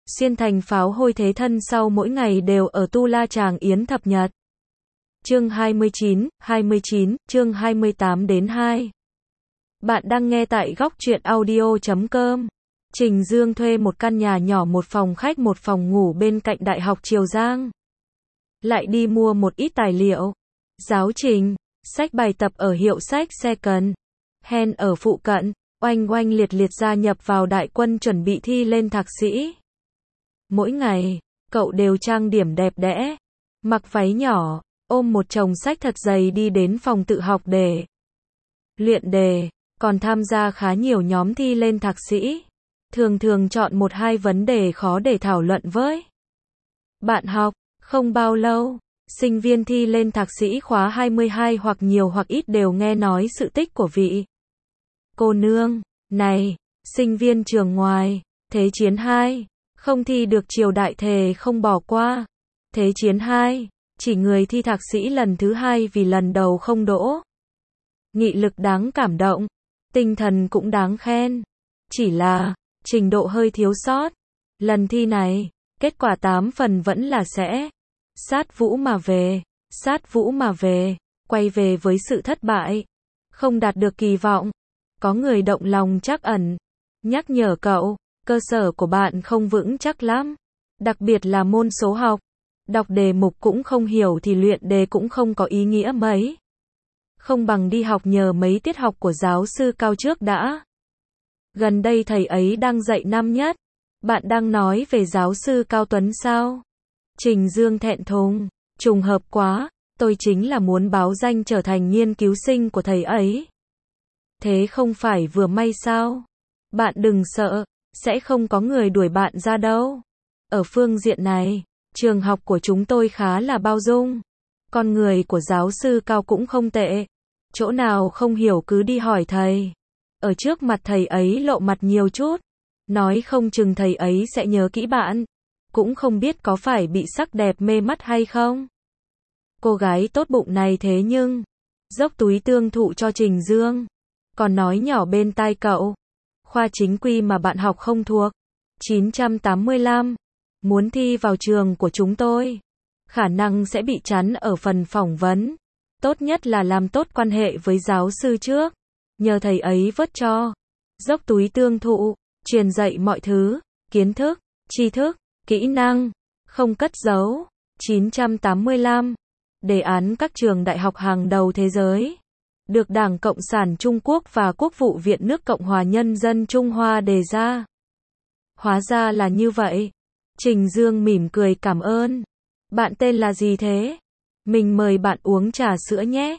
xuyên thành pháo hôi thế thân sau mỗi ngày đều ở tu la tràng yến thập nhật. Chương 29, chương 28 đến 2. Bạn đang nghe tại góc truyện audio.com. Trình Dương thuê một căn nhà nhỏ, một phòng khách một phòng ngủ bên cạnh Đại học Triều Giang. Lại đi mua một ít tài liệu, giáo trình, sách bài tập ở hiệu sách Second Hand ở phụ cận, oanh oanh liệt liệt gia nhập vào đại quân chuẩn bị thi lên thạc sĩ. Mỗi ngày, cậu đều trang điểm đẹp đẽ, mặc váy nhỏ, ôm một chồng sách thật dày đi đến phòng tự học để luyện đề, còn tham gia khá nhiều nhóm thi lên thạc sĩ. Thường thường chọn một hai vấn đề khó để thảo luận với bạn học. Không bao lâu, sinh viên thi lên thạc sĩ khóa 22 hoặc nhiều hoặc ít đều nghe nói sự tích của vị cô nương này, sinh viên trường ngoài, Thế chiến 2, không thi được triều đại thề không bỏ qua. Thế chiến 2, chỉ người thi thạc sĩ lần thứ 2 vì lần đầu không đỗ. Nghị lực đáng cảm động, tinh thần cũng đáng khen. Chỉ là, trình độ hơi thiếu sót. Lần thi này, kết quả 8 phần vẫn là sẽ sát vũ mà về, quay về với sự thất bại, không đạt được kỳ vọng. Có người động lòng trắc ẩn, nhắc nhở cậu, cơ sở của bạn không vững chắc lắm, đặc biệt là môn số học. Đọc đề mục cũng không hiểu thì luyện đề cũng không có ý nghĩa mấy. Không bằng đi học nhờ mấy tiết học của giáo sư Cao trước đã. Gần đây thầy ấy đang dạy năm nhất. Bạn đang nói về giáo sư Cao Tuấn sao? Trình Dương thẹn thùng, trùng hợp quá, tôi chính là muốn báo danh trở thành nghiên cứu sinh của thầy ấy. Thế không phải vừa may sao? Bạn đừng sợ, sẽ không có người đuổi bạn ra đâu. Ở phương diện này, trường học của chúng tôi khá là bao dung. Con người của giáo sư Cao cũng không tệ. Chỗ nào không hiểu cứ đi hỏi thầy. Ở trước mặt thầy ấy lộ mặt nhiều chút. Nói không chừng thầy ấy sẽ nhớ kỹ bạn. Cũng không biết có phải bị sắc đẹp mê mắt hay không. Cô gái tốt bụng này thế nhưng dốc túi tương thụ cho Trình Dương. Còn nói nhỏ bên tai cậu. Khoa chính quy mà bạn học không thuộc. 985. Muốn thi vào trường của chúng tôi. Khả năng sẽ bị chắn ở phần phỏng vấn. Tốt nhất là làm tốt quan hệ với giáo sư trước. Nhờ thầy ấy vớt cho. Dốc túi tương thụ. Truyền dạy mọi thứ. Kiến thức, tri thức, kỹ năng. Không cất giấu. 985. Đề án các trường đại học hàng đầu thế giới. Được Đảng Cộng sản Trung Quốc và Quốc vụ viện nước Cộng hòa Nhân dân Trung Hoa đề ra. Hóa ra là như vậy. Trình Dương mỉm cười cảm ơn. Bạn tên là gì thế? Mình mời bạn uống trà sữa nhé.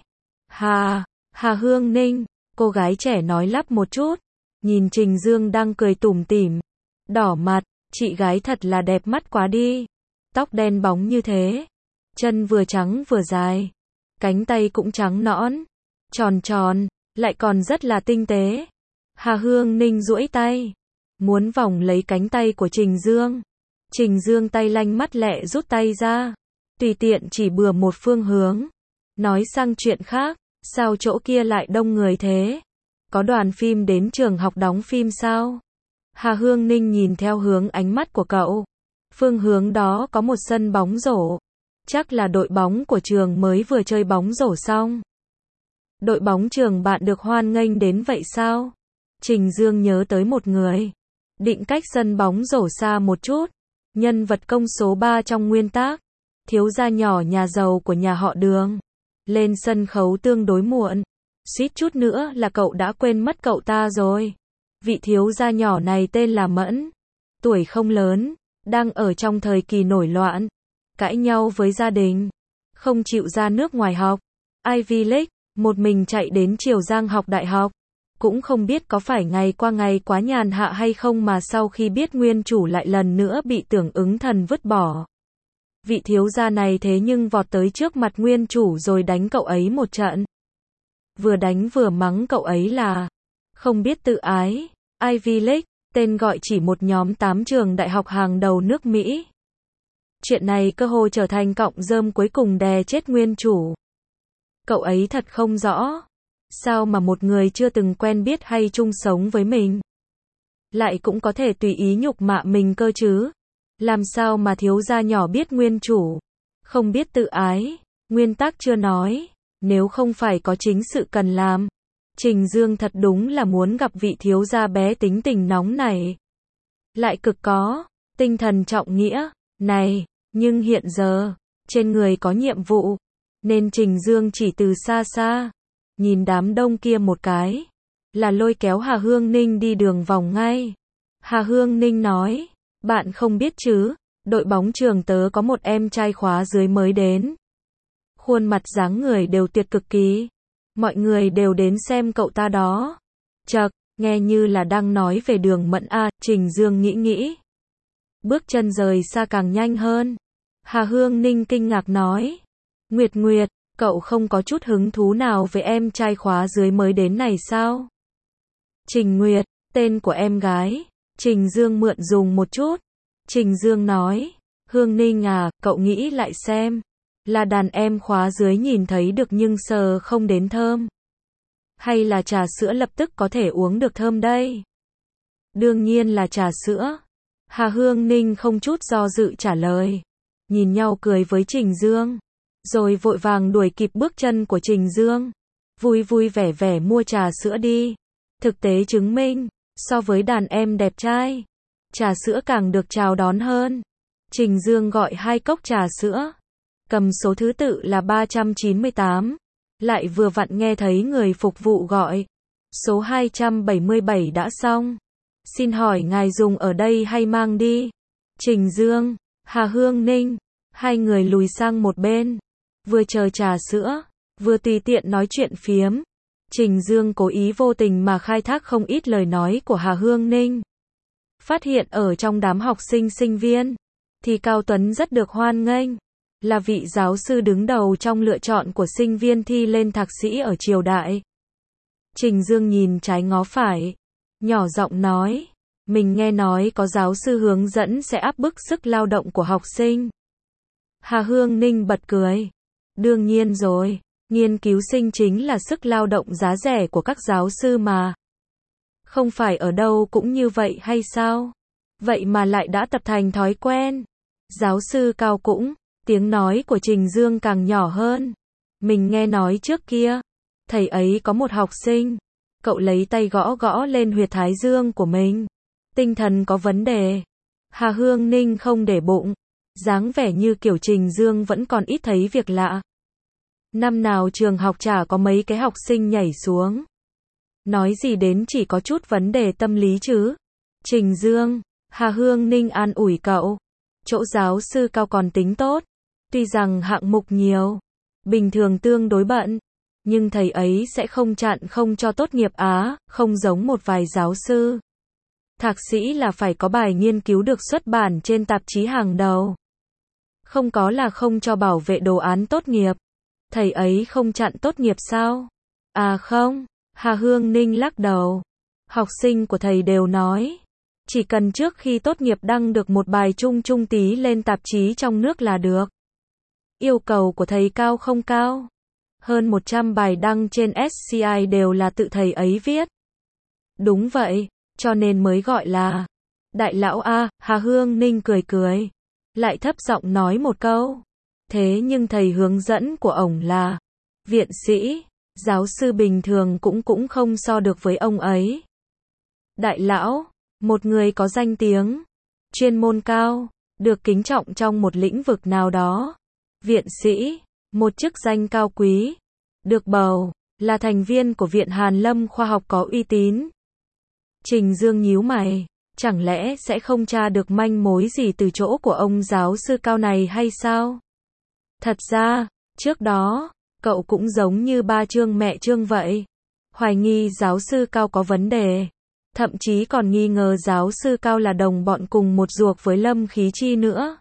Hà Hương Ninh. Cô gái trẻ nói lắp một chút. Nhìn Trình Dương đang cười tủm tỉm. Đỏ mặt, chị gái thật là đẹp mắt quá đi. Tóc đen bóng như thế. Chân vừa trắng vừa dài. Cánh tay cũng trắng nõn. Tròn tròn, lại còn rất là tinh tế. Hà Hương Ninh duỗi tay. Muốn vòng lấy cánh tay của Trình Dương. Trình Dương tay lanh mắt lẹ rút tay ra. Tùy tiện chỉ bừa một phương hướng. Nói sang chuyện khác, sao chỗ kia lại đông người thế? Có đoàn phim đến trường học đóng phim sao? Hà Hương Ninh nhìn theo hướng ánh mắt của cậu. Phương hướng đó có một sân bóng rổ. Chắc là đội bóng của trường mới vừa chơi bóng rổ xong. Đội bóng trường bạn được hoan nghênh đến vậy sao? Trình Dương nhớ tới một người. Định cách sân bóng rổ xa một chút. Nhân vật công số 3 trong nguyên tác. Thiếu gia nhỏ nhà giàu của nhà họ Đường. Lên sân khấu tương đối muộn. Suýt chút nữa là cậu đã quên mất cậu ta rồi. Vị thiếu gia nhỏ này tên là Mẫn. Tuổi không lớn. Đang ở trong thời kỳ nổi loạn. Cãi nhau với gia đình. Không chịu ra nước ngoài học. Ivy League. Một mình chạy đến Triều Giang học đại học. Cũng không biết có phải ngày qua ngày quá nhàn hạ hay không mà sau khi biết nguyên chủ lại lần nữa bị Tưởng Ứng Thần vứt bỏ. Vị thiếu gia này thế nhưng vọt tới trước mặt nguyên chủ rồi đánh cậu ấy một trận. Vừa đánh vừa mắng cậu ấy là không biết tự ái. Ivy League, tên gọi chỉ một nhóm 8 trường đại học hàng đầu nước Mỹ. Chuyện này cơ hồ trở thành cọng rơm cuối cùng đè chết nguyên chủ. Cậu ấy thật không rõ. Sao mà một người chưa từng quen biết hay chung sống với mình lại cũng có thể tùy ý nhục mạ mình cơ chứ? Làm sao mà thiếu gia nhỏ biết nguyên chủ, không biết tự ái, nguyên tắc chưa nói, nếu không phải có chính sự cần làm. Trình Dương thật đúng là muốn gặp vị thiếu gia bé tính tình nóng này. Lại cực có tinh thần trọng nghĩa này, nhưng hiện giờ, trên người có nhiệm vụ, nên Trình Dương chỉ từ xa xa, nhìn đám đông kia một cái, là lôi kéo Hà Hương Ninh đi đường vòng ngay. Hà Hương Ninh nói, bạn không biết chứ, đội bóng trường tớ có một em trai khóa dưới mới đến. Khuôn mặt dáng người đều tuyệt cực kỳ. Mọi người đều đến xem cậu ta đó. Chậc, nghe như là đang nói về Đường Mẫn a. Trình Dương nghĩ. Bước chân rời xa càng nhanh hơn. Hà Hương Ninh kinh ngạc nói. Nguyệt, cậu không có chút hứng thú nào với em trai khóa dưới mới đến này sao? Trình Nguyệt, tên của em gái. Trình Dương mượn dùng một chút. Trình Dương nói. Hương Ninh à, cậu nghĩ lại xem. Là đàn em khóa dưới nhìn thấy được nhưng sờ không đến thơm. Hay là trà sữa lập tức có thể uống được thơm đây? Đương nhiên là trà sữa. Hà Hương Ninh không chút do dự trả lời. Nhìn nhau cười với Trình Dương. Rồi vội vàng đuổi kịp bước chân của Trình Dương. Vui vẻ mua trà sữa đi. Thực tế chứng minh, so với đàn em đẹp trai, trà sữa càng được chào đón hơn. Trình Dương gọi 2 cốc trà sữa. Cầm số thứ tự là 398. Lại vừa vặn nghe thấy người phục vụ gọi. Số 277 đã xong. Xin hỏi ngài dùng ở đây hay mang đi? Trình Dương, Hà Hương Ninh, hai người lùi sang một bên. Vừa chờ trà sữa, vừa tùy tiện nói chuyện phiếm. Trình Dương cố ý vô tình mà khai thác không ít lời nói của Hà Hương Ninh. Phát hiện ở trong đám học sinh sinh viên, thì Cao Tuấn rất được hoan nghênh. Là vị giáo sư đứng đầu trong lựa chọn của sinh viên thi lên thạc sĩ ở triều đại. Trình Dương nhìn trái ngó phải, nhỏ giọng nói, mình nghe nói có giáo sư hướng dẫn sẽ áp bức sức lao động của học sinh. Hà Hương Ninh bật cười. Đương nhiên rồi, nghiên cứu sinh chính là sức lao động giá rẻ của các giáo sư mà. Không phải ở đâu cũng như vậy hay sao? Vậy mà lại đã tập thành thói quen. Giáo sư Cao cũng, tiếng nói của Trình Dương càng nhỏ hơn. Mình nghe nói trước kia, thầy ấy có một học sinh, cậu lấy tay gõ lên huyệt thái dương của mình. Tinh thần có vấn đề. Hà Hương Ninh không để bụng, dáng vẻ như kiểu Trình Dương vẫn còn ít thấy việc lạ. Năm nào trường học chả có mấy cái học sinh nhảy xuống. Nói gì đến chỉ có chút vấn đề tâm lý chứ. Trình Dương, Hà Hương Ninh an ủi cậu. Chỗ giáo sư Cao còn tính tốt. Tuy rằng hạng mục nhiều, bình thường tương đối bận, nhưng thầy ấy sẽ không chặn không cho tốt nghiệp á, không giống một vài giáo sư. Thạc sĩ là phải có bài nghiên cứu được xuất bản trên tạp chí hàng đầu. Không có là không cho bảo vệ đồ án tốt nghiệp. Thầy ấy không chặn tốt nghiệp sao? À không, Hà Hương Ninh lắc đầu. Học sinh của thầy đều nói, chỉ cần trước khi tốt nghiệp đăng được một bài chung tí lên tạp chí trong nước là được. Yêu cầu của thầy cao không cao? Hơn 100 bài đăng trên SCI đều là tự thầy ấy viết. Đúng vậy, cho nên mới gọi là đại lão A. Hà Hương Ninh cười. Lại thấp giọng nói một câu. Thế nhưng thầy hướng dẫn của ổng là viện sĩ, giáo sư bình thường cũng không so được với ông ấy. Đại lão, một người có danh tiếng, chuyên môn cao, được kính trọng trong một lĩnh vực nào đó. Viện sĩ, một chức danh cao quý, được bầu là thành viên của Viện Hàn Lâm khoa học có uy tín. Trình Dương nhíu mày, chẳng lẽ sẽ không tra được manh mối gì từ chỗ của ông giáo sư Cao này hay sao? Thật ra, trước đó, cậu cũng giống như ba Trương mẹ Trương vậy. Hoài nghi giáo sư Cao có vấn đề. Thậm chí còn nghi ngờ giáo sư Cao là đồng bọn cùng một ruột với Lâm Khí Chi nữa.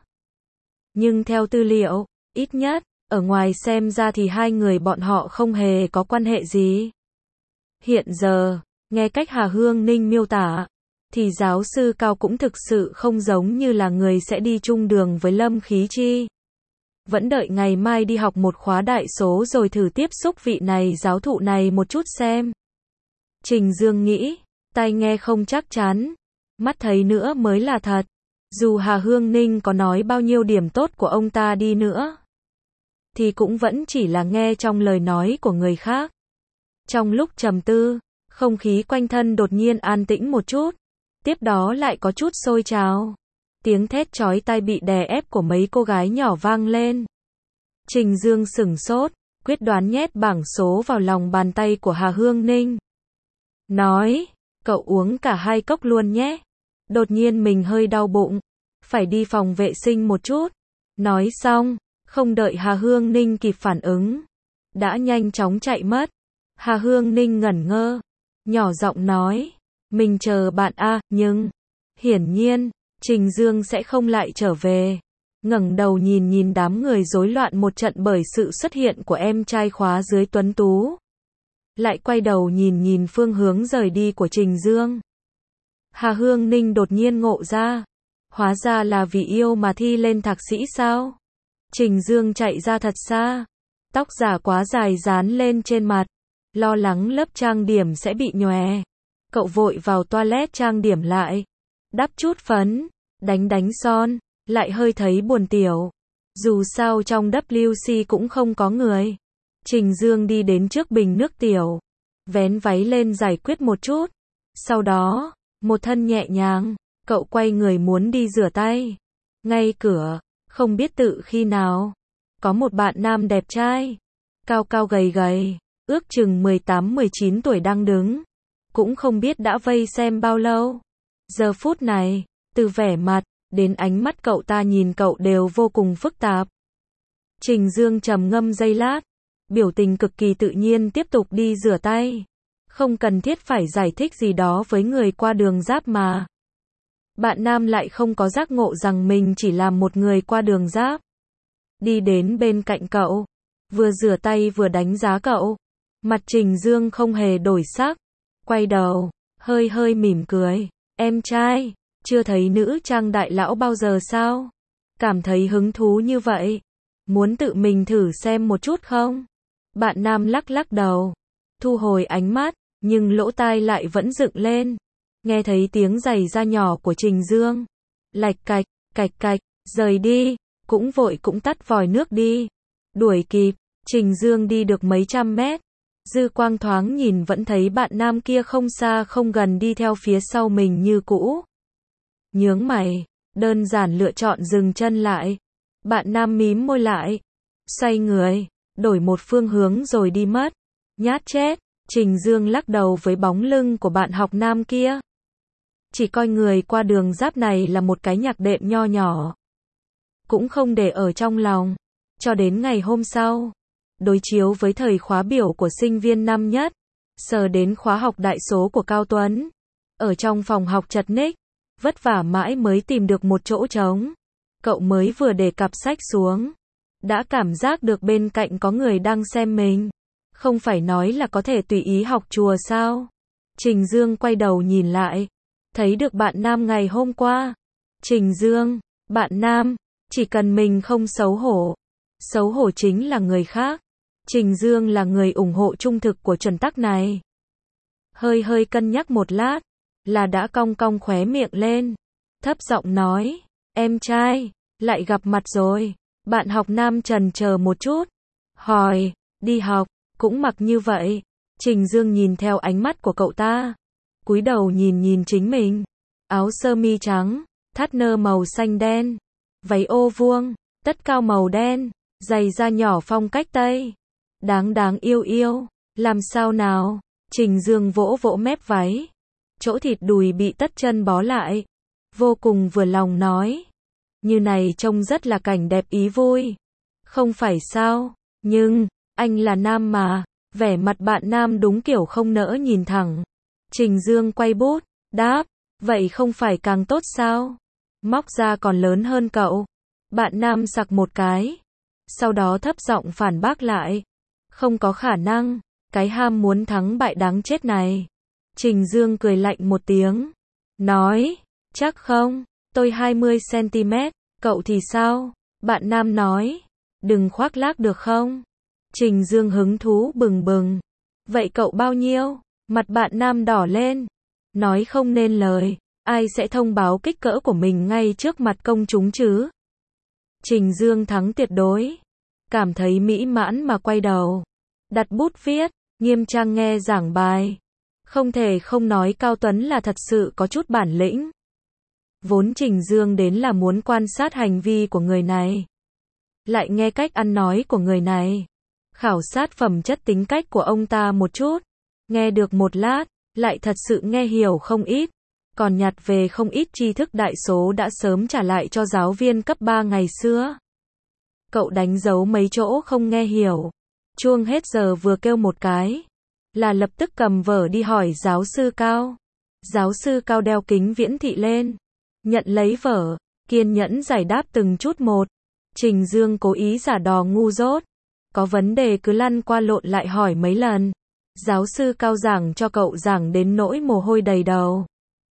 Nhưng theo tư liệu, ít nhất, ở ngoài xem ra thì hai người bọn họ không hề có quan hệ gì. Hiện giờ, nghe cách Hà Hương Ninh miêu tả, thì giáo sư Cao cũng thực sự không giống như là người sẽ đi chung đường với Lâm Khí Chi. Vẫn đợi ngày mai đi học một khóa đại số rồi thử tiếp xúc vị này giáo thụ này một chút xem. Trình Dương nghĩ, tai nghe không chắc chắn, mắt thấy nữa mới là thật. Dù Hà Hương Ninh có nói bao nhiêu điểm tốt của ông ta đi nữa, thì cũng vẫn chỉ là nghe trong lời nói của người khác. Trong lúc trầm tư, không khí quanh thân đột nhiên an tĩnh một chút, tiếp đó lại có chút sôi trào. Tiếng thét chói tai bị đè ép của mấy cô gái nhỏ vang lên. Trình Dương sửng sốt, quyết đoán nhét bảng số vào lòng bàn tay của Hà Hương Ninh. Nói, cậu uống cả 2 cốc luôn nhé. Đột nhiên mình hơi đau bụng, phải đi phòng vệ sinh một chút. Nói xong, không đợi Hà Hương Ninh kịp phản ứng, đã nhanh chóng chạy mất. Hà Hương Ninh ngẩn ngơ, nhỏ giọng nói, mình chờ bạn nhưng, hiển nhiên, Trình Dương sẽ không lại trở về. Ngẩng đầu nhìn đám người rối loạn một trận bởi sự xuất hiện của em trai khóa dưới tuấn tú. Lại quay đầu nhìn phương hướng rời đi của Trình Dương. Hà Hương Ninh đột nhiên ngộ ra. Hóa ra là vì yêu mà thi lên thạc sĩ sao? Trình Dương chạy ra thật xa. Tóc giả quá dài dán lên trên mặt. Lo lắng lớp trang điểm sẽ bị nhòe. Cậu vội vào toilet trang điểm lại. Đắp chút phấn, đánh son, lại hơi thấy buồn tiểu. Dù sao trong WC cũng không có người. Trình Dương đi đến trước bình nước tiểu. Vén váy lên giải quyết một chút. Sau đó, một thân nhẹ nhàng, cậu quay người muốn đi rửa tay. Ngay cửa, không biết tự khi nào, có một bạn nam đẹp trai, cao cao gầy gầy, ước chừng 18-19 tuổi đang đứng. Cũng không biết đã vây xem bao lâu. Giờ phút này, từ vẻ mặt, đến ánh mắt cậu ta nhìn cậu đều vô cùng phức tạp. Trình Dương trầm ngâm giây lát, biểu tình cực kỳ tự nhiên tiếp tục đi rửa tay. Không cần thiết phải giải thích gì đó với người qua đường giáp mà. Bạn nam lại không có giác ngộ rằng mình chỉ là một người qua đường giáp. Đi đến bên cạnh cậu, vừa rửa tay vừa đánh giá cậu. Mặt Trình Dương không hề đổi sắc, quay đầu, hơi mỉm cười. Em trai, chưa thấy nữ trang đại lão bao giờ sao? Cảm thấy hứng thú như vậy, muốn tự mình thử xem một chút không? Bạn nam lắc đầu, thu hồi ánh mắt, nhưng lỗ tai lại vẫn dựng lên. Nghe thấy tiếng giày da nhỏ của Trình Dương. Lạch cạch, rời đi, cũng vội cũng tắt vòi nước đi. Đuổi kịp, Trình Dương đi được mấy trăm mét. Dư quang thoáng nhìn vẫn thấy bạn nam kia không xa không gần đi theo phía sau mình như cũ. Nhướng mày, đơn giản lựa chọn dừng chân lại. Bạn nam mím môi lại, xoay người, đổi một phương hướng rồi đi mất. Nhát chết, Trình Dương lắc đầu với bóng lưng của bạn học nam kia. Chỉ coi người qua đường giáp này là một cái nhạc đệm nho nhỏ. Cũng không để ở trong lòng. Cho đến ngày hôm sau, đối chiếu với thời khóa biểu của sinh viên năm nhất, sờ đến khóa học đại số của Cao Tuấn. Ở trong phòng học chật ních, vất vả mãi mới tìm được một chỗ trống. Cậu mới vừa để cặp sách xuống, đã cảm giác được bên cạnh có người đang xem mình. Không phải nói là có thể tùy ý học chùa sao? Trình Dương quay đầu nhìn lại, thấy được bạn nam ngày hôm qua. Trình Dương, bạn nam, chỉ cần mình không xấu hổ chính là người khác. Trình Dương là người ủng hộ trung thực của chuẩn tắc này. Hơi cân nhắc một lát, là đã cong khóe miệng lên, thấp giọng nói, em trai, lại gặp mặt rồi. Bạn học nam chần chờ một chút, hỏi, đi học, cũng mặc như vậy. Trình Dương nhìn theo ánh mắt của cậu ta, cúi đầu nhìn chính mình. Áo sơ mi trắng, thắt nơ màu xanh đen, váy ô vuông, tất cao màu đen, giày da nhỏ phong cách Tây. Đáng yêu, làm sao nào? Trình Dương vỗ mép váy, chỗ thịt đùi bị tất chân bó lại, vô cùng vừa lòng nói, như này trông rất là cảnh đẹp ý vui. Không phải sao, nhưng, anh là nam mà. Vẻ mặt bạn nam đúng kiểu không nỡ nhìn thẳng. Trình Dương quay bút, đáp, vậy không phải càng tốt sao? Móc ra còn lớn hơn cậu. Bạn nam sặc một cái, sau đó thấp giọng phản bác lại, không có khả năng, cái ham muốn thắng bại đáng chết này. Trình Dương cười lạnh một tiếng, nói, chắc không, tôi 20cm, cậu thì sao? Bạn nam nói, đừng khoác lác được không? Trình Dương hứng thú bừng bừng, vậy cậu bao nhiêu? Mặt bạn nam đỏ lên, nói không nên lời, ai sẽ thông báo kích cỡ của mình ngay trước mặt công chúng chứ? Trình Dương thắng tuyệt đối. Cảm thấy mỹ mãn mà quay đầu. Đặt bút viết, nghiêm trang nghe giảng bài. Không thể không nói Cao Tuấn là thật sự có chút bản lĩnh. Vốn Trình Dương đến là muốn quan sát hành vi của người này. Lại nghe cách ăn nói của người này. Khảo sát phẩm chất tính cách của ông ta một chút. Nghe được một lát, lại thật sự nghe hiểu không ít. Còn nhặt về không ít tri thức đại số đã sớm trả lại cho giáo viên cấp 3 ngày xưa. Cậu đánh dấu mấy chỗ không nghe hiểu. Chuông hết giờ vừa kêu một cái, là lập tức cầm vở đi hỏi giáo sư Cao. Giáo sư Cao đeo kính viễn thị lên, nhận lấy vở, kiên nhẫn giải đáp từng chút một. Trình Dương cố ý giả đò ngu dốt. Có vấn đề cứ lăn qua lộn lại hỏi mấy lần. Giáo sư Cao giảng cho cậu giảng đến nỗi mồ hôi đầy đầu.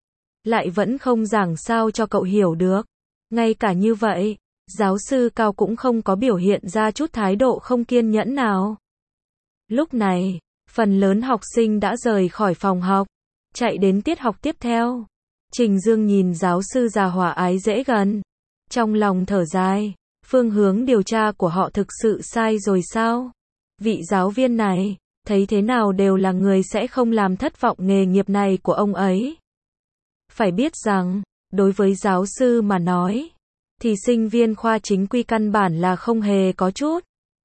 Lại vẫn không giảng sao cho cậu hiểu được. Ngay cả như vậy, giáo sư Cao cũng không có biểu hiện ra chút thái độ không kiên nhẫn nào. Lúc này, phần lớn học sinh đã rời khỏi phòng học, chạy đến tiết học tiếp theo. Trình Dương nhìn giáo sư già hòa ái dễ gần. Trong lòng thở dài, phương hướng điều tra của họ thực sự sai rồi sao? Vị giáo viên này, thấy thế nào đều là người sẽ không làm thất vọng nghề nghiệp này của ông ấy. Phải biết rằng, đối với giáo sư mà nói, thì sinh viên khoa chính quy căn bản là không hề có chút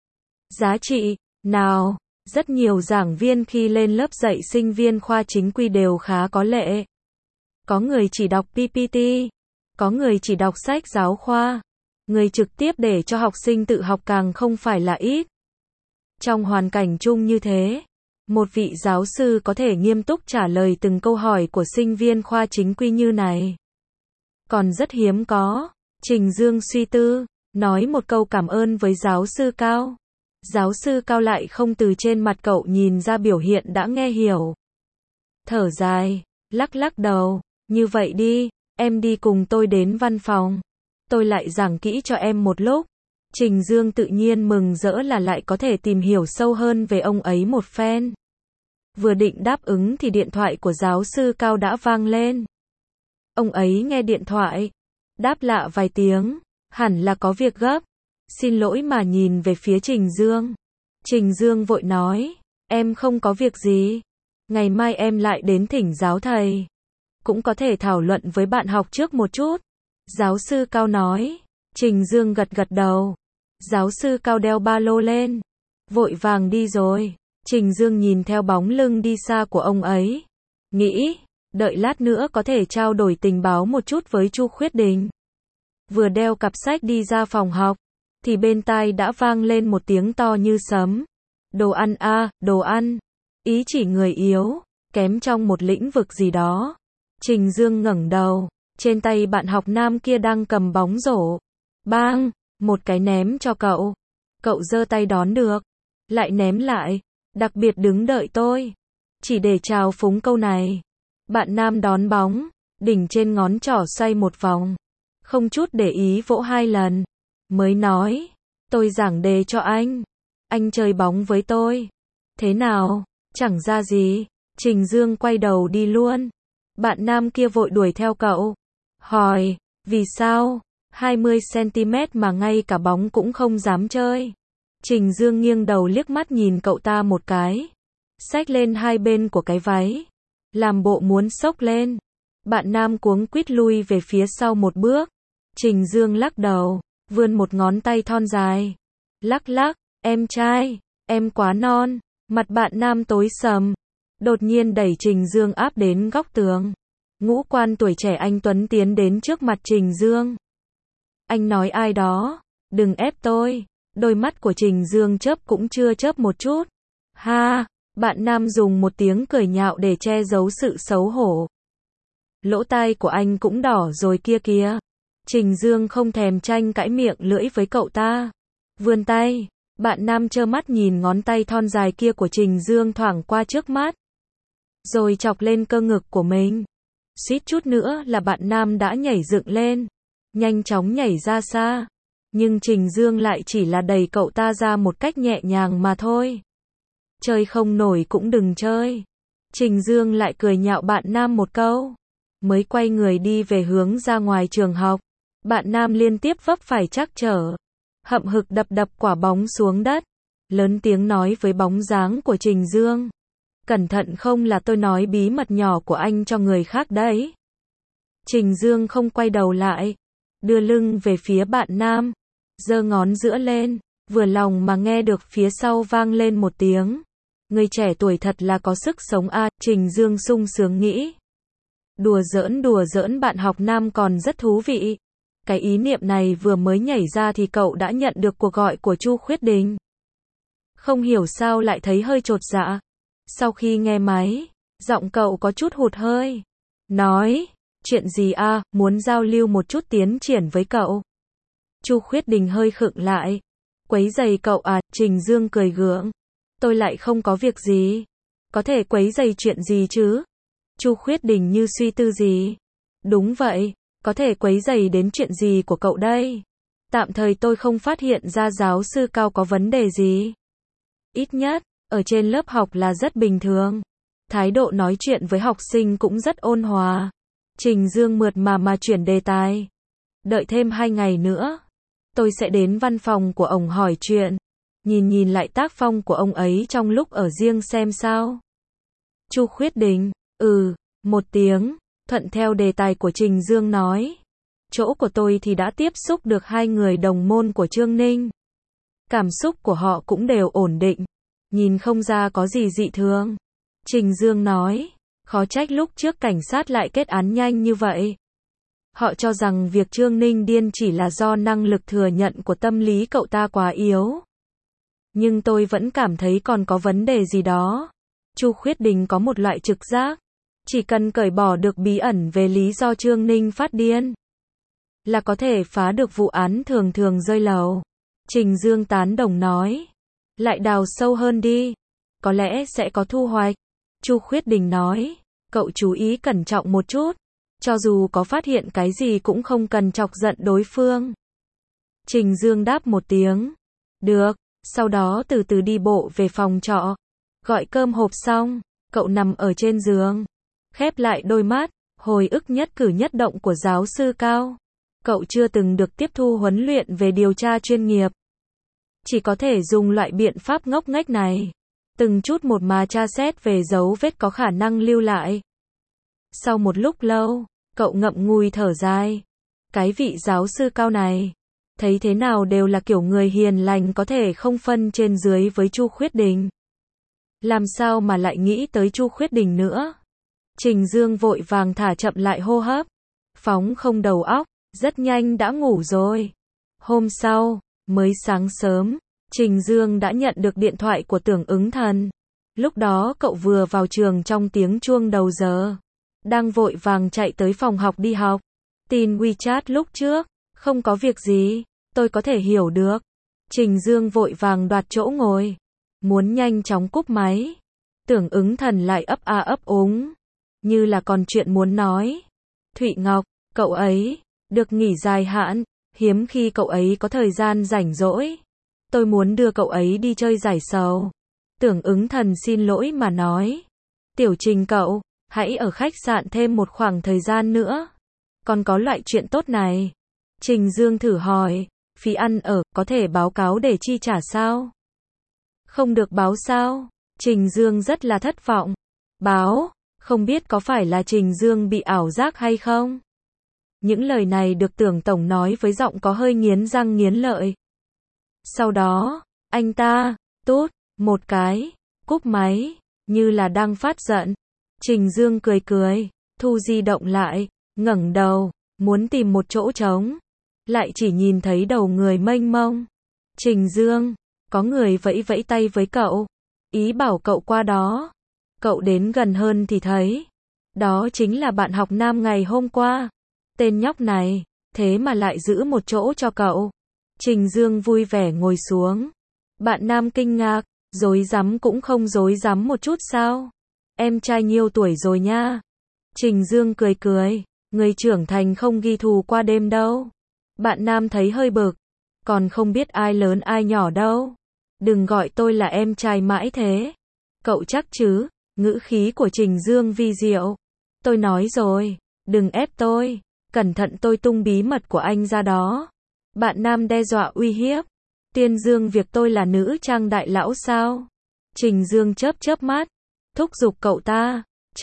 giá trị nào. Rất nhiều giảng viên khi lên lớp dạy sinh viên khoa chính quy đều khá có lệ. Có người chỉ đọc PPT, có người chỉ đọc sách giáo khoa, người trực tiếp để cho học sinh tự học càng không phải là ít. Trong hoàn cảnh chung như thế, một vị giáo sư có thể nghiêm túc trả lời từng câu hỏi của sinh viên khoa chính quy như này còn rất hiếm có. Trình Dương suy tư, nói một câu cảm ơn với giáo sư Cao. Giáo sư Cao lại không từ trên mặt cậu nhìn ra biểu hiện đã nghe hiểu. Thở dài, lắc lắc đầu, như vậy đi, em đi cùng tôi đến văn phòng. Tôi lại giảng kỹ cho em một lúc. Trình Dương tự nhiên mừng rỡ là lại có thể tìm hiểu sâu hơn về ông ấy một phen. Vừa định đáp ứng thì điện thoại của giáo sư Cao đã vang lên. Ông ấy nghe điện thoại, đáp lạ vài tiếng, hẳn là có việc gấp. Xin lỗi mà nhìn về phía Trình Dương. Trình Dương vội nói, em không có việc gì. Ngày mai em lại đến thỉnh giáo thầy. Cũng có thể thảo luận với bạn học trước một chút. Giáo sư Cao nói. Trình Dương gật gật đầu. Giáo sư Cao đeo ba lô lên, vội vàng đi rồi. Trình Dương nhìn theo bóng lưng đi xa của ông ấy, nghĩ, đợi lát nữa có thể trao đổi tình báo một chút với Chu Khuyết Đình. Vừa đeo cặp sách đi ra phòng học, thì bên tai đã vang lên một tiếng to như sấm. Đồ ăn a, đồ ăn. Ý chỉ người yếu, kém trong một lĩnh vực gì đó. Trình Dương ngẩng đầu, trên tay bạn học nam kia đang cầm bóng rổ. Bang, một cái ném cho cậu. Cậu giơ tay đón được, lại ném lại, đặc biệt đứng đợi tôi. Chỉ để trào phúng câu này. Bạn nam đón bóng, đỉnh trên ngón trỏ xoay một vòng, không chút để ý vỗ 2 lần, mới nói, tôi giảng đề cho anh chơi bóng với tôi. Thế nào, chẳng ra gì. Trình Dương quay đầu đi luôn. Bạn nam kia vội đuổi theo cậu, hỏi, vì sao, 20cm mà ngay cả bóng cũng không dám chơi. Trình Dương nghiêng đầu liếc mắt nhìn cậu ta một cái, xách lên hai bên của cái váy, làm bộ muốn xốc lên. Bạn nam cuống quýt lui về phía sau một bước. Trình Dương lắc đầu, vươn một ngón tay thon dài, lắc lắc, em trai, em quá non. Mặt bạn nam tối sầm, đột nhiên đẩy Trình Dương áp đến góc tường. Ngũ quan tuổi trẻ anh tuấn tiến đến trước mặt Trình Dương. Anh nói ai đó, đừng ép tôi. Đôi mắt của Trình Dương chớp cũng chưa chớp một chút. Ha, bạn nam dùng một tiếng cười nhạo để che giấu sự xấu hổ. Lỗ tai của anh cũng đỏ rồi kia kìa. Trình Dương không thèm tranh cãi miệng lưỡi với cậu ta. Vươn tay, bạn nam trơ mắt nhìn ngón tay thon dài kia của Trình Dương thoảng qua trước mắt, rồi chọc lên cơ ngực của mình. Suýt chút nữa là bạn nam đã nhảy dựng lên, nhanh chóng nhảy ra xa. Nhưng Trình Dương lại chỉ là đẩy cậu ta ra một cách nhẹ nhàng mà thôi. Chơi không nổi cũng đừng chơi. Trình Dương lại cười nhạo bạn nam một câu. mới quay người đi về hướng ra ngoài trường học. Bạn nam liên tiếp vấp phải trắc trở, hậm hực đập đập quả bóng xuống đất, lớn tiếng nói với bóng dáng của Trình Dương. Cẩn thận không là tôi nói bí mật nhỏ của anh cho người khác đấy. Trình Dương không quay đầu lại, đưa lưng về phía bạn nam, giơ ngón giữa lên, vừa lòng mà nghe được phía sau vang lên một tiếng. Người trẻ tuổi thật là có sức sống a, Trình Dương sung sướng nghĩ. Đùa giỡn bạn học nam còn rất thú vị. Cái ý niệm này vừa mới nhảy ra thì cậu đã nhận được cuộc gọi của Chu Khuyết Đình. Không hiểu sao lại thấy hơi chột dạ. Sau khi nghe máy, giọng cậu có chút hụt hơi. Nói, chuyện gì a, muốn giao lưu một chút tiến triển với cậu. Chu Khuyết Đình hơi khựng lại. Quấy rầy cậu à, Trình Dương cười gượng. Tôi lại không có việc gì. Có thể quấy rầy chuyện gì chứ? Chu Khuyết Đình như suy tư gì. Đúng vậy, có thể quấy rầy đến chuyện gì của cậu đây? Tạm thời tôi không phát hiện ra giáo sư Cao có vấn đề gì. Ít nhất, ở trên lớp học là rất bình thường. Thái độ nói chuyện với học sinh cũng rất ôn hòa. Trình Dương mượt mà chuyển đề tài. Đợi thêm 2 ngày nữa, tôi sẽ đến văn phòng của ông hỏi chuyện. Nhìn lại tác phong của ông ấy trong lúc ở riêng xem sao. Chu Khuyết Đình, một tiếng, thuận theo đề tài của Trình Dương nói. Chỗ của tôi thì đã tiếp xúc được 2 người đồng môn của Trương Ninh. Cảm xúc của họ cũng đều ổn định. Nhìn không ra có gì dị thường. Trình Dương nói, khó trách lúc trước cảnh sát lại kết án nhanh như vậy. Họ cho rằng việc Trương Ninh điên chỉ là do năng lực thừa nhận của tâm lý cậu ta quá yếu. Nhưng tôi vẫn cảm thấy còn có vấn đề gì đó. Chu Khuyết Đình có một loại trực giác. Chỉ cần cởi bỏ được bí ẩn về lý do Trương Ninh phát điên, là có thể phá được vụ án thường rơi lầu. Trình Dương tán đồng nói. Lại đào sâu hơn đi. Có lẽ sẽ có thu hoạch. Chu Khuyết Đình nói. Cậu chú ý cẩn trọng một chút. Cho dù có phát hiện cái gì cũng không cần chọc giận đối phương. Trình Dương đáp một tiếng. Được. Sau đó từ từ đi bộ về phòng trọ. Gọi cơm hộp xong, cậu nằm ở trên giường. Khép lại đôi mắt, hồi ức nhất cử nhất động của giáo sư Cao. Cậu chưa từng được tiếp thu huấn luyện về điều tra chuyên nghiệp. Chỉ có thể dùng loại biện pháp ngốc nghếch này. Từng chút một mà tra xét về dấu vết có khả năng lưu lại. Sau một lúc lâu, cậu ngậm ngùi thở dài. Cái vị giáo sư Cao này, thấy thế nào đều là kiểu người hiền lành có thể không phân trên dưới với Chu Khuyết Đình. Làm sao mà lại nghĩ tới Chu Khuyết Đình nữa? Trình Dương vội vàng thả chậm lại hô hấp. Phóng không đầu óc, rất nhanh đã ngủ rồi. Hôm sau, mới sáng sớm, Trình Dương đã nhận được điện thoại của Tưởng Ứng Thần. Lúc đó cậu vừa vào trường trong tiếng chuông đầu giờ. Đang vội vàng chạy tới phòng học đi học. Tin WeChat lúc trước, không có việc gì, tôi có thể hiểu được. Trình Dương vội vàng đoạt chỗ ngồi. Muốn nhanh chóng cúp máy. Tưởng Ứng Thần lại ấp a ấp úng. Như là còn chuyện muốn nói. Thụy Ngọc, cậu ấy, được nghỉ dài hạn, hiếm khi cậu ấy có thời gian rảnh rỗi. Tôi muốn đưa cậu ấy đi chơi giải sầu. Tưởng Ứng Thần xin lỗi mà nói. Tiểu Trình cậu, hãy ở khách sạn thêm một khoảng thời gian nữa. Còn có loại chuyện tốt này. Trình Dương thử hỏi, phí ăn ở, có thể báo cáo để chi trả sao? Không được báo sao? Trình Dương rất là thất vọng. Báo, không biết có phải là Trình Dương bị ảo giác hay không? Những lời này được Tưởng Tổng nói với giọng có hơi nghiến răng nghiến lợi. Sau đó, anh ta, tút, một cái, cúp máy, như là đang phát giận. Trình Dương cười, thu di động lại, ngẩng đầu, muốn tìm một chỗ trống. Lại chỉ nhìn thấy đầu người mênh mông. Trình Dương, có người vẫy vẫy tay với cậu. Ý bảo cậu qua đó. Cậu đến gần hơn thì thấy. Đó chính là bạn học nam ngày hôm qua. Tên nhóc này, thế mà lại giữ một chỗ cho cậu. Trình Dương vui vẻ ngồi xuống. Bạn nam kinh ngạc, rối rắm cũng không rối rắm một chút sao? Em trai nhiêu tuổi rồi nha? Trình Dương cười, người trưởng thành không ghi thù qua đêm đâu. Bạn nam thấy hơi bực, còn không biết ai lớn ai nhỏ đâu. Đừng gọi tôi là em trai mãi thế. Cậu chắc chứ? Ngữ khí của Trình Dương vi diệu. Tôi nói rồi, Đừng ép tôi, cẩn thận tôi tung bí mật của anh ra đó. Bạn nam đe dọa uy hiếp. Tuyên dương việc tôi là nữ trang đại lão sao? Trình Dương chớp chớp mắt, thúc giục cậu ta.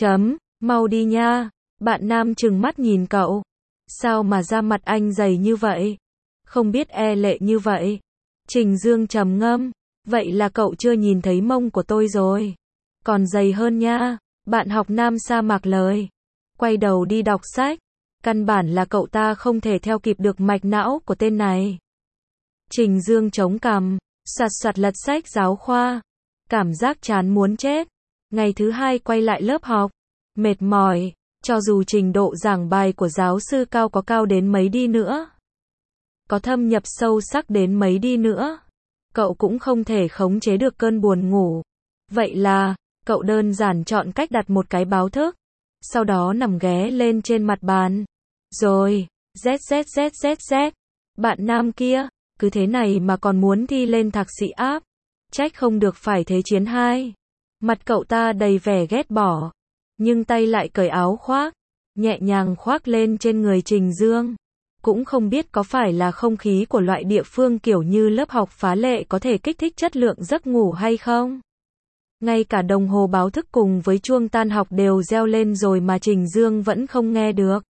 Mau đi nha. Bạn nam trừng mắt nhìn cậu. Sao mà da mặt anh dày như vậy? Không biết e lệ như vậy. Trình Dương trầm ngâm. Vậy là cậu chưa nhìn thấy mông của tôi rồi. Còn dày hơn nha. Bạn học nam sa mạc lời. Quay đầu đi đọc sách. Căn bản là cậu ta không thể theo kịp được mạch não của tên này. Trình Dương chống cằm, soạt soạt lật sách giáo khoa. Cảm giác chán muốn chết. Ngày thứ hai quay lại lớp học. Mệt mỏi, cho dù trình độ giảng bài của giáo sư Cao có cao đến mấy đi nữa. Có thâm nhập sâu sắc đến mấy đi nữa. Cậu cũng không thể khống chế được cơn buồn ngủ. Vậy là, cậu đơn giản chọn cách đặt một cái báo thức. Sau đó nằm ghé lên trên mặt bàn. Rồi, ZZZZZ. Bạn nam kia, cứ thế này mà còn muốn thi lên thạc sĩ áp. Trách không được phải Thế chiến 2. Mặt cậu ta đầy vẻ ghét bỏ. Nhưng tay lại cởi áo khoác. Nhẹ nhàng khoác lên trên người Trình Dương. Cũng không biết có phải là không khí của loại địa phương kiểu như lớp học phá lệ có thể kích thích chất lượng giấc ngủ hay không. Ngay cả đồng hồ báo thức cùng với chuông tan học đều reo lên rồi mà Trình Dương vẫn không nghe được.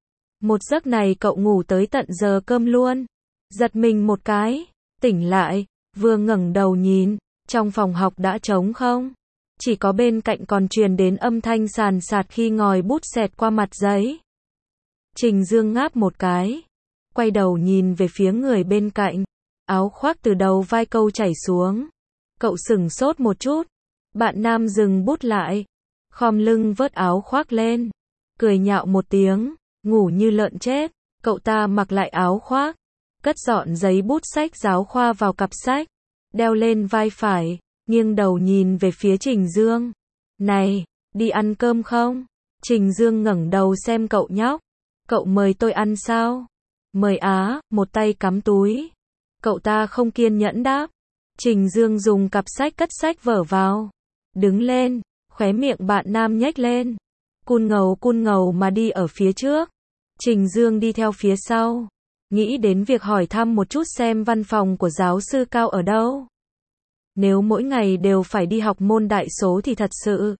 Một giấc này cậu ngủ tới tận giờ cơm luôn. Giật mình một cái, tỉnh lại, vừa ngẩng đầu nhìn, trong phòng học đã trống không. Chỉ có bên cạnh còn truyền đến âm thanh sàn sạt khi ngòi bút xẹt qua mặt giấy. Trình Dương ngáp một cái, quay đầu nhìn về phía người bên cạnh. Áo khoác từ đầu vai câu chảy xuống. Cậu sửng sốt một chút. Bạn nam dừng bút lại, khom lưng vớt áo khoác lên, cười nhạo một tiếng, ngủ như lợn chết. Cậu ta mặc lại áo khoác, cất dọn giấy bút sách giáo khoa vào cặp sách, đeo lên vai phải, nghiêng đầu nhìn về phía Trình Dương. Này, đi ăn cơm không? Trình Dương ngẩng đầu xem cậu nhóc. Cậu mời tôi ăn sao? Mời á, một tay cắm túi. Cậu ta không kiên nhẫn đáp. Trình Dương dùng cặp sách cất sách vở vào. Đứng lên, khóe miệng bạn nam nhếch lên. Cun ngầu mà đi ở phía trước. Trình Dương đi theo phía sau. Nghĩ đến việc hỏi thăm một chút xem văn phòng của giáo sư Cao ở đâu. Nếu mỗi ngày đều phải đi học môn đại số thì thật sự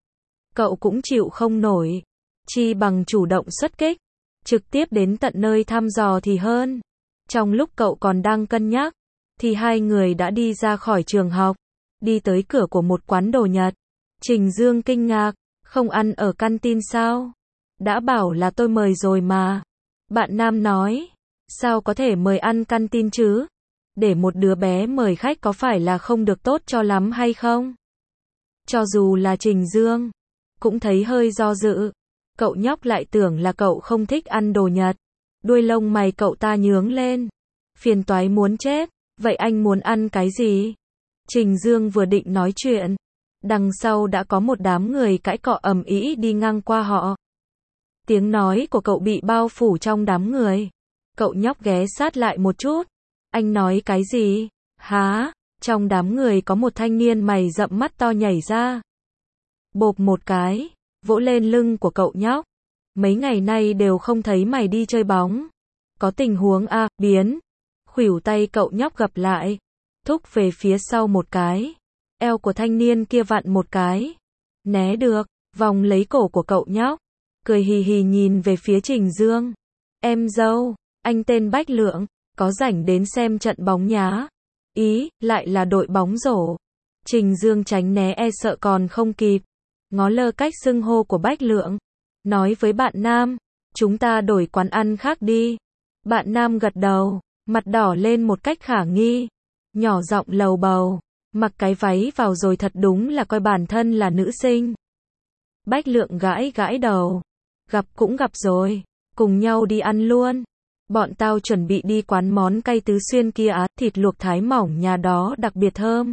cậu cũng chịu không nổi. Chi bằng chủ động xuất kích, trực tiếp đến tận nơi thăm dò thì hơn. Trong lúc cậu còn đang cân nhắc, thì hai người đã đi ra khỏi trường học, đi tới cửa của một quán đồ Nhật. Trình Dương kinh ngạc, không ăn ở canteen sao? Đã bảo là tôi mời rồi mà. Bạn nam nói, sao có thể mời ăn canteen chứ? Để một đứa bé mời khách có phải là không được tốt cho lắm hay không? Cho dù là Trình Dương, cũng thấy hơi do dự. Cậu nhóc lại tưởng là cậu không thích ăn đồ Nhật. Đuôi lông mày cậu ta nhướng lên. Phiền toái muốn chết. Vậy anh muốn ăn cái gì? Trình Dương vừa định nói chuyện, đằng sau đã có một đám người cãi cọ ầm ĩ đi ngang qua họ. Tiếng nói của cậu bị bao phủ trong đám người. Cậu nhóc ghé sát lại một chút. Anh nói cái gì? Hả? Trong đám người có một thanh niên mày rậm mắt to nhảy ra. Bộp một cái, vỗ lên lưng của cậu nhóc. Mấy ngày nay đều không thấy mày đi chơi bóng. Có tình huống à, biến. Khuỷu tay cậu nhóc gập lại, thúc về phía sau một cái. Eo của thanh niên kia vặn một cái. Né được, vòng lấy cổ của cậu nhóc. Cười hì hì nhìn về phía Trình Dương. Em dâu, anh tên Bách Lượng, có rảnh đến xem trận bóng nhá? Ý, lại là đội bóng rổ. Trình Dương tránh né e sợ còn không kịp. Ngó lơ cách xưng hô của Bách Lượng. Nói với bạn nam, chúng ta đổi quán ăn khác đi. Bạn nam gật đầu, mặt đỏ lên một cách khả nghi. Nhỏ giọng lầu bầu, mặc cái váy vào rồi thật đúng là coi bản thân là nữ sinh. Bách Lượng gãi gãi đầu. Gặp cũng gặp rồi, cùng nhau đi ăn luôn. Bọn tao chuẩn bị đi quán món cay Tứ Xuyên kia á, thịt luộc thái mỏng nhà đó đặc biệt thơm.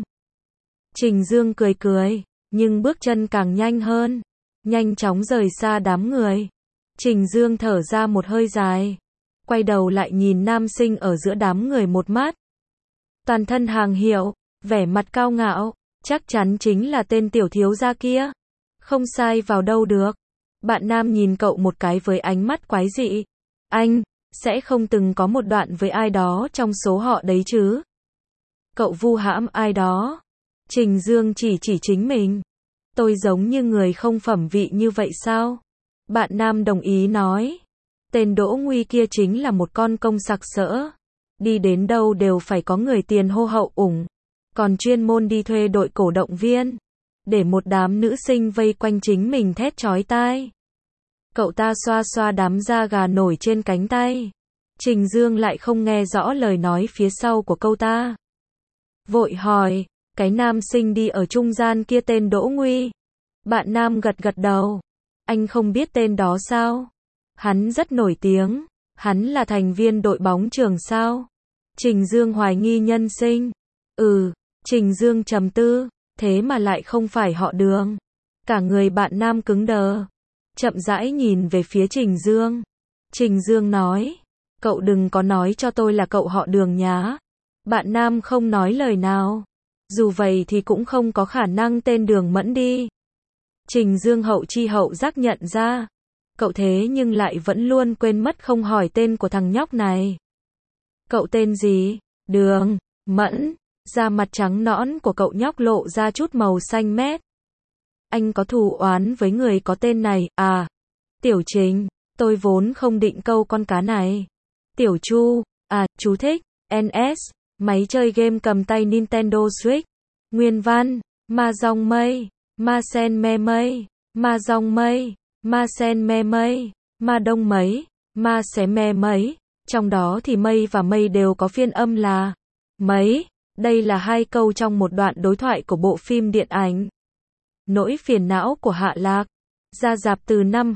Trình Dương cười cười, nhưng bước chân càng nhanh hơn, nhanh chóng rời xa đám người. Trình Dương thở ra một hơi dài, quay đầu lại nhìn nam sinh ở giữa đám người một mắt. Toàn thân hàng hiệu, vẻ mặt cao ngạo, chắc chắn chính là tên tiểu thiếu gia kia. Không sai vào đâu được. Bạn nam nhìn cậu một cái với ánh mắt quái dị. Anh, sẽ không từng có một đoạn với ai đó trong số họ đấy chứ? Cậu vu hãm ai đó? Trình Dương chỉ chính mình. Tôi giống như người không phẩm vị như vậy sao? Bạn nam đồng ý nói. Tên Đỗ Nguy kia chính là một con công sặc sỡ. Đi đến đâu đều phải có người tiền hô hậu ủng. Còn chuyên môn đi thuê đội cổ động viên. Để một đám nữ sinh vây quanh chính mình thét chói tai. Cậu ta xoa xoa đám da gà nổi trên cánh tay. Trình Dương lại không nghe rõ lời nói phía sau của câu ta. Vội hỏi, cái nam sinh đi ở trung gian kia tên Đỗ Nguy. Bạn nam gật gật đầu. Anh không biết tên đó sao? Hắn rất nổi tiếng. Hắn là thành viên đội bóng trường sao? Trình Dương hoài nghi nhân sinh. Trình Dương trầm tư. Thế mà lại không phải họ Đường. Cả người bạn nam cứng đờ. Chậm rãi nhìn về phía Trình Dương. Trình Dương nói. Cậu đừng có nói cho tôi là cậu họ Đường nhá. Bạn nam không nói lời nào. Dù vậy thì cũng không có khả năng tên Đường Mẫn đi. Trình Dương hậu chi hậu giác nhận ra. Cậu thế nhưng lại vẫn luôn quên mất không hỏi tên của thằng nhóc này. Cậu tên gì? Đường Mẫn. Da mặt trắng nõn của cậu nhóc lộ ra chút màu xanh mét. Anh có thù oán với người có tên này à? Tiểu Trình, tôi vốn không định câu con cá này. Tiểu Chu, chú thích, NS, máy chơi game cầm tay Nintendo Switch. Nguyên văn, ma rong mây, ma sen me mây, ma rong mây, ma sen me mây, ma đông mấy, ma xé me mấy. Trong đó thì mây và mây đều có phiên âm là mấy. Đây là hai câu trong một đoạn đối thoại của bộ phim điện ảnh Nỗi phiền não của Hạ Lạc, ra rạp từ năm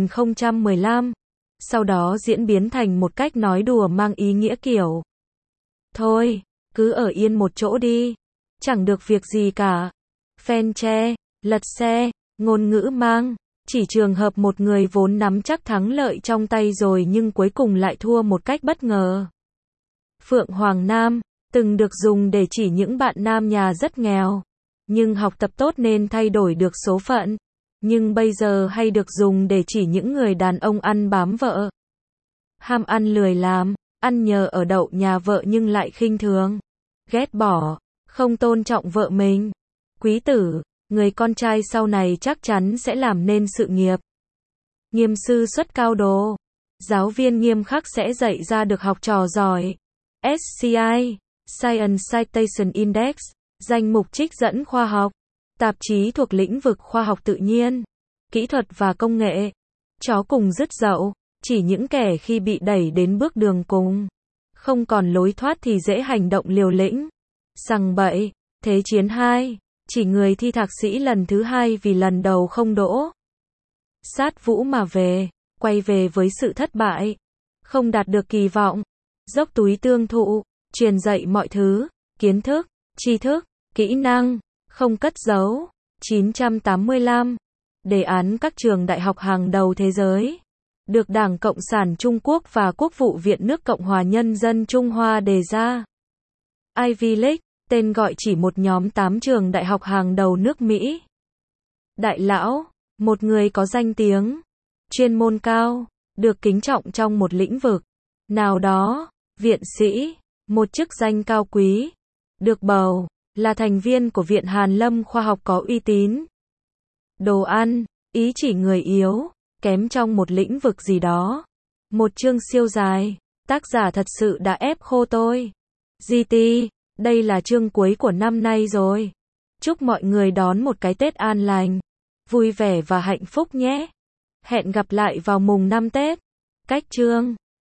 2015. Sau đó diễn biến thành một cách nói đùa mang ý nghĩa kiểu thôi, cứ ở yên một chỗ đi, chẳng được việc gì cả. Phen tre, lật xe, ngôn ngữ mang, chỉ trường hợp một người vốn nắm chắc thắng lợi trong tay rồi nhưng cuối cùng lại thua một cách bất ngờ. Phượng Hoàng Nam từng được dùng để chỉ những bạn nam nhà rất nghèo, nhưng học tập tốt nên thay đổi được số phận. Nhưng bây giờ hay được dùng để chỉ những người đàn ông ăn bám vợ. Ham ăn lười làm, ăn nhờ ở đậu nhà vợ nhưng lại khinh thường, ghét bỏ, không tôn trọng vợ mình. Quý tử, người con trai sau này chắc chắn sẽ làm nên sự nghiệp. Nghiêm sư xuất cao đồ, giáo viên nghiêm khắc sẽ dạy ra được học trò giỏi. SCI, Science Citation Index, danh mục trích dẫn khoa học, tạp chí thuộc lĩnh vực khoa học tự nhiên, kỹ thuật và công nghệ. Chó cùng dứt dậu, chỉ những kẻ khi bị đẩy đến bước đường cùng, không còn lối thoát thì dễ hành động liều lĩnh. Sằng bậy, thế chiến 2, chỉ người thi thạc sĩ lần thứ 2 vì lần đầu không đỗ. Sát vũ mà về, quay về với sự thất bại, không đạt được kỳ vọng, dốc túi tương thụ, truyền dạy mọi thứ, kiến thức, tri thức, kỹ năng, không cất giấu. 985. Đề án các trường đại học hàng đầu thế giới, được Đảng Cộng sản Trung Quốc và Quốc vụ viện nước Cộng hòa Nhân dân Trung Hoa đề ra. Ivy League, tên gọi chỉ một nhóm 8 trường đại học hàng đầu nước Mỹ. Đại lão, một người có danh tiếng, chuyên môn cao, được kính trọng trong một lĩnh vực nào đó. Viện sĩ, một chức danh cao quý, được bầu là thành viên của Viện Hàn Lâm khoa học có uy tín. Đồ ăn, ý chỉ người yếu, kém trong một lĩnh vực gì đó. Một chương siêu dài, tác giả thật sự đã ép khô tôi. GT, đây là chương cuối của năm nay rồi. Chúc mọi người đón một cái Tết an lành, vui vẻ và hạnh phúc nhé. Hẹn gặp lại vào mùng 5 Tết. Cách chương